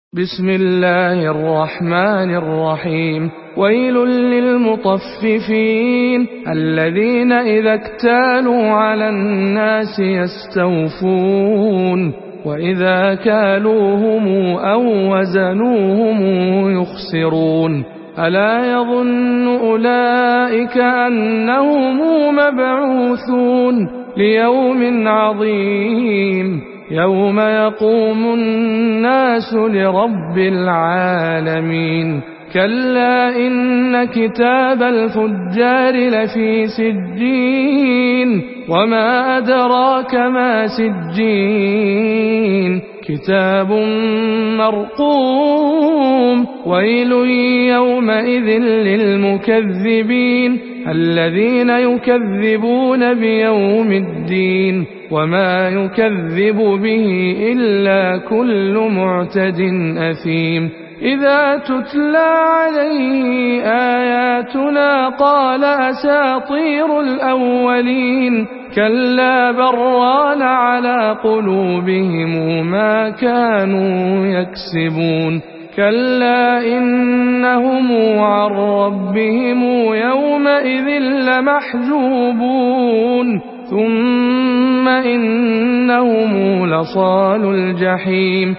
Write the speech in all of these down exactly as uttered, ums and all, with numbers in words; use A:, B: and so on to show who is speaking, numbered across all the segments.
A: بسم الله الرحمن الرحيم. ويل للمطففين الذين إذا اكتالوا على الناس يستوفون وإذا كالوهم أو وزنوهم يخسرون ألا يظن أولئك أنهم مبعوثون ليوم عظيم يوم يقوم الناس لرب العالمين. كلا إن كتاب الفجار لفي سجين وما أدراك ما سجين كتاب مرقوم. ويل يومئذ للمكذبين الذين يكذبون بيوم الدين وما يكذب به إلا كل معتد أثيم. إذا تتلى عليه آياتنا قال أساطير الأولين كلا بران على قلوبهم ما كانوا يكسبون. كلا إنهم عن ربهم يومئذ لمحجوبون ثم إنهم لصال الجحيم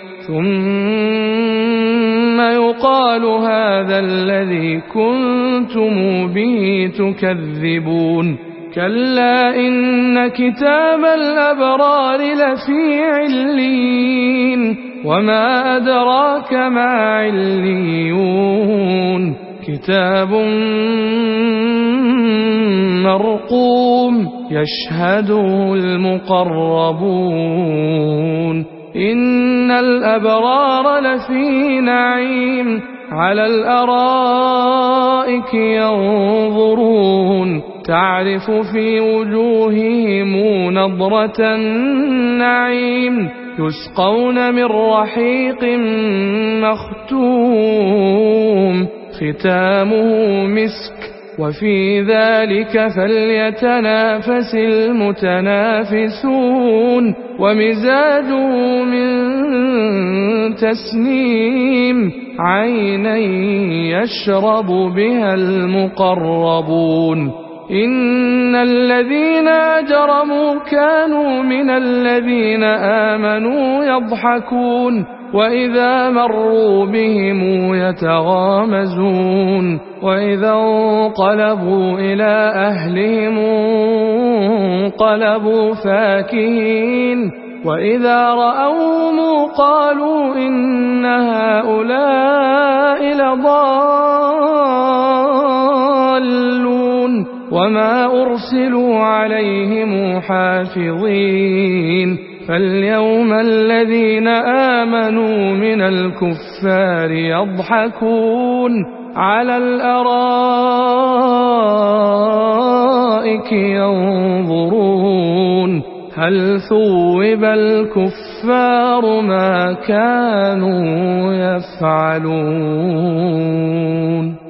A: ثم يقال هذا الذي كنتم به تكذبون. كلا إن كتاب الأبرار لفي عليين وما أدراك ما عليون كتاب مرقوم يشهده المقربون. إن الأبرار لفي نعيم على الأرائك ينظرون تعرف في وجوههم نضرة النعيم يسقون من رحيق مختوم ختامه مسك وفي ذلك فليتنافس المتنافسون. ومزاجه من تسنيم عينا يشرب بها المقربون. إن الذين أجرموا كانوا من الذين آمنوا يضحكون وإذا مروا بهم يتغامزون وإذا انقلبوا إلى أهلهم انقلبوا فاكهين وإذا رأوهم قالوا إن هؤلاء لضالون وما أرسلوا عليهم حافظين. فاليوم الذين آمنوا من الكفار يضحكون على الأرائك ينظرون هل ثوب الكفار ما كانوا يفعلون.